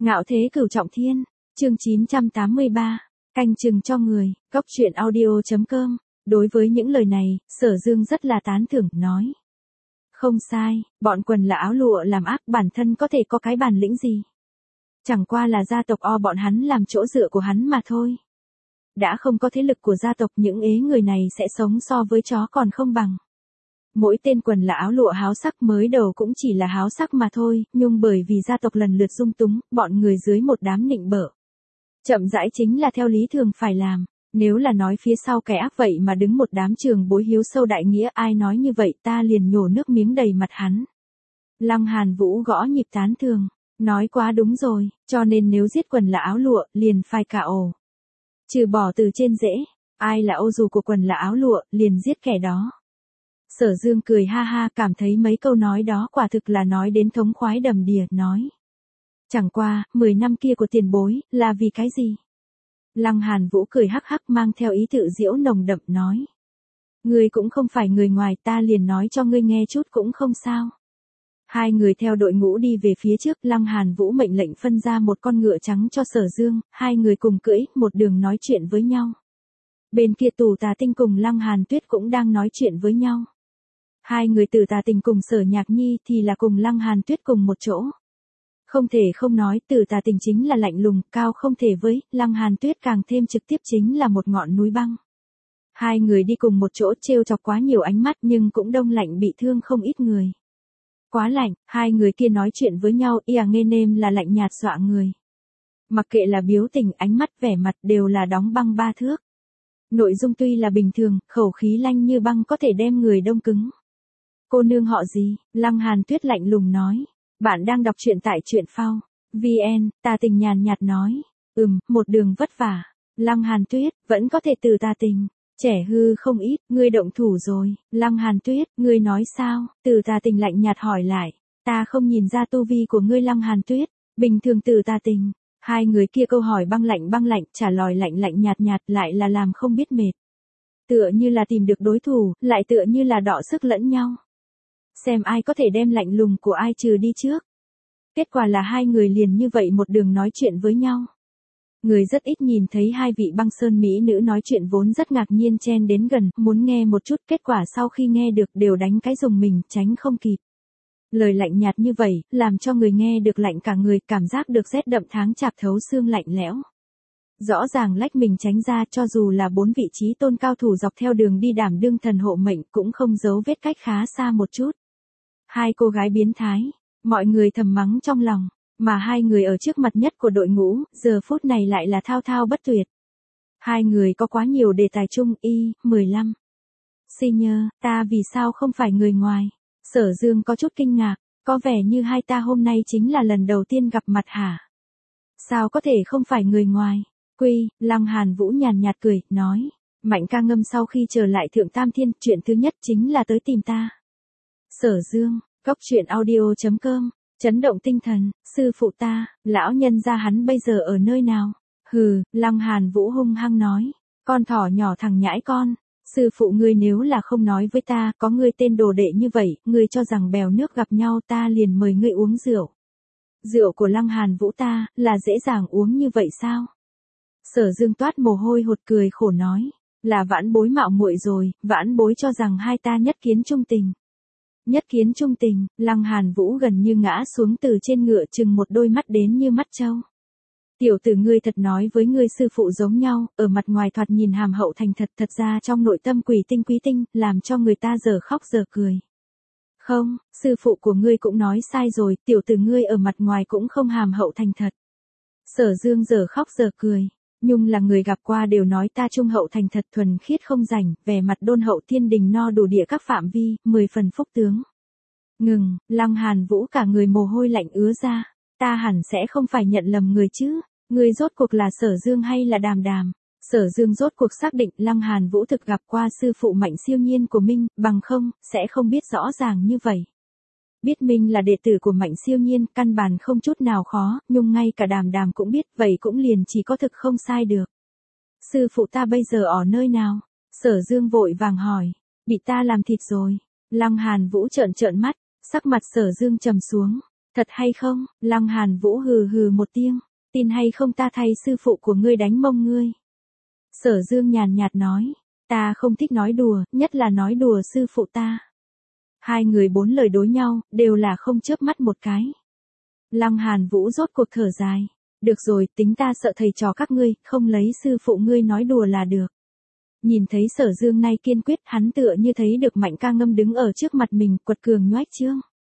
Ngạo thế cửu trọng thiên, chương 983, canh chừng cho người, Cóc truyện audio.com. Đối với những lời này, Sở Dương rất là tán thưởng, nói. Không sai, bọn quần là áo lụa làm ác, bản thân có thể có cái bản lĩnh gì. Chẳng qua là gia tộc bọn hắn làm chỗ dựa của hắn mà thôi. Đã không có thế lực của gia tộc, những ế người này sẽ sống so với chó còn không bằng. Mỗi tên quần là áo lụa háo sắc mới đầu cũng chỉ là háo sắc mà thôi, nhưng bởi vì gia tộc lần lượt dung túng, bọn người dưới một đám nịnh bợ. Chậm rãi chính là theo lý thường phải làm. Nếu là nói phía sau kẻ ác vậy mà đứng một đám trường bối hiếu sâu đại nghĩa, ai nói như vậy ta liền nhổ nước miếng đầy mặt hắn. Lăng Hàn Vũ gõ nhịp tán thường, nói quá đúng rồi, cho nên nếu giết quần là áo lụa, liền phải cả ổ. Trừ bỏ từ trên rễ, ai là ô dù của quần là áo lụa, liền giết kẻ đó. Sở Dương cười ha ha, cảm thấy mấy câu nói đó quả thực là nói đến thống khoái đầm đìa, nói. Chẳng qua, 10 năm kia của tiền bối, là vì cái gì? Lăng Hàn Vũ cười hắc hắc mang theo ý tự giễu nồng đậm, nói. Ngươi cũng không phải người ngoài, ta liền nói cho ngươi nghe chút cũng không sao. Hai người theo đội ngũ đi về phía trước, Lăng Hàn Vũ mệnh lệnh phân ra một con ngựa trắng cho Sở Dương, hai người cùng cưỡi, một đường nói chuyện với nhau. Bên kia Tù Tà Tinh cùng Lăng Hàn Tuyết cũng đang nói chuyện với nhau. Hai người Từ Tà Tình cùng Sở Nhạc Nhi thì là cùng Lăng Hàn Tuyết cùng một chỗ. Không thể không nói, Từ Tà Tình chính là lạnh lùng, cao không thể với, Lăng Hàn Tuyết càng thêm trực tiếp chính là một ngọn núi băng. Hai người đi cùng một chỗ trêu chọc quá nhiều ánh mắt nhưng cũng đông lạnh bị thương không ít người. Quá lạnh, hai người kia nói chuyện với nhau, nghe nêm là lạnh nhạt dọa người. Mặc kệ là biếu tình, ánh mắt, vẻ mặt đều là đóng băng 3 thước. Nội dung tuy là bình thường, khẩu khí lanh như băng có thể đem người đông cứng. Cô nương họ gì? Lăng Hàn Tuyết lạnh lùng nói. Bạn đang đọc truyện tại truyện phao. VN, Tà Tình nhàn nhạt nói. Một đường vất vả. Lăng Hàn Tuyết, vẫn có thể Từ Tà Tình. Trẻ hư không ít, ngươi động thủ rồi. Lăng Hàn Tuyết, ngươi nói sao? Từ Tà Tình lạnh nhạt hỏi lại. Ta không nhìn ra tu vi của ngươi Lăng Hàn Tuyết. Bình thường Từ Tà Tình. Hai người kia câu hỏi băng lạnh, trả lời lạnh nhạt lại là làm không biết mệt. Tựa như là tìm được đối thủ, lại tựa như là đọ sức lẫn nhau. Xem ai có thể đem lạnh lùng của ai trừ đi trước. Kết quả là hai người liền như vậy một đường nói chuyện với nhau. Người rất ít nhìn thấy hai vị băng sơn mỹ nữ nói chuyện vốn rất ngạc nhiên chen đến gần, muốn nghe một chút, kết quả sau khi nghe được đều đánh cái rùng mình, tránh không kịp. Lời lạnh nhạt như vậy, làm cho người nghe được lạnh cả người, cảm giác được rét đậm tháng chạp thấu xương lạnh lẽo. Rõ ràng lách mình tránh ra, cho dù là 4 vị trí tôn cao thủ dọc theo đường đi đảm đương thần hộ mệnh cũng không giấu vết cách khá xa một chút. Hai cô gái biến thái, mọi người thầm mắng trong lòng, mà hai người ở trước mặt nhất của đội ngũ, giờ phút này lại là thao thao bất tuyệt. Hai người có quá nhiều đề tài chung, 15. Senior, ta vì sao không phải người ngoài? Sở Dương có chút kinh ngạc, có vẻ như hai ta hôm nay chính là lần đầu tiên gặp mặt hả? Sao có thể không phải người ngoài? Lăng Hàn Vũ nhàn nhạt cười, nói. Mạnh ca ngâm sau khi trở lại Thượng Tam Thiên, chuyện thứ nhất chính là tới tìm ta. Sở Dương, Cóc truyện audio.com, chấn động tinh thần, sư phụ ta, lão nhân gia hắn bây giờ ở nơi nào? Lăng Hàn Vũ hung hăng nói. Con thỏ nhỏ thằng nhãi con. Sư phụ ngươi nếu là không nói với ta, có ngươi tên đồ đệ như vậy, ngươi cho rằng bèo nước gặp nhau ta liền mời ngươi uống rượu. Rượu của Lăng Hàn Vũ ta, là dễ dàng uống như vậy sao? Sở Dương toát mồ hôi hột cười khổ nói. Là vãn bối mạo muội rồi, vãn bối cho rằng hai ta nhất kiến trung tình. Nhất kiến trung tình, Lăng Hàn Vũ gần như ngã xuống từ trên ngựa, chừng một đôi mắt đến như mắt trâu. Tiểu tử ngươi thật nói với ngươi sư phụ giống nhau, ở mặt ngoài thoạt nhìn hàm hậu thành thật, thật ra trong nội tâm quỷ tinh, làm cho người ta giờ khóc giờ cười. Không, sư phụ của ngươi cũng nói sai rồi, tiểu tử ngươi ở mặt ngoài cũng không hàm hậu thành thật. Sở Dương giờ khóc giờ cười, nhưng là người gặp qua đều nói ta trung hậu thành thật, thuần khiết không rảnh, vẻ mặt đôn hậu thiên đình no đủ địa các phạm vi, 10 phần phúc tướng. Ngừng, Lăng Hàn Vũ cả người mồ hôi lạnh ứa ra. Ta hẳn sẽ không phải nhận lầm người chứ, người rốt cuộc là Sở Dương hay là Đàm Đàm? Sở Dương rốt cuộc xác định Lăng Hàn Vũ thực gặp qua sư phụ Mạnh Siêu Nhiên của Minh, bằng không, sẽ không biết rõ ràng như vậy. Biết Minh là đệ tử của Mạnh Siêu Nhiên, căn bản không chút nào khó, nhưng ngay cả Đàm Đàm cũng biết, vậy cũng liền chỉ có thực không sai được. Sư phụ ta bây giờ ở nơi nào? Sở Dương vội vàng hỏi. Bị ta làm thịt rồi. Lăng Hàn Vũ trợn mắt, sắc mặt Sở Dương trầm xuống. Thật hay không? Lăng Hàn Vũ hừ hừ một tiếng, tin hay không ta thay sư phụ của ngươi đánh mông ngươi. Sở Dương nhàn nhạt nói, ta không thích nói đùa, nhất là nói đùa sư phụ ta. Hai người bốn lời đối nhau, đều là không chớp mắt một cái. Lăng Hàn Vũ rốt cuộc thở dài, được rồi, tính ta sợ thầy trò các ngươi, không lấy sư phụ ngươi nói đùa là được. Nhìn thấy Sở Dương nay kiên quyết, hắn tựa như thấy được Mạnh Ca Ngâm đứng ở trước mặt mình, quật cường nhoách trương.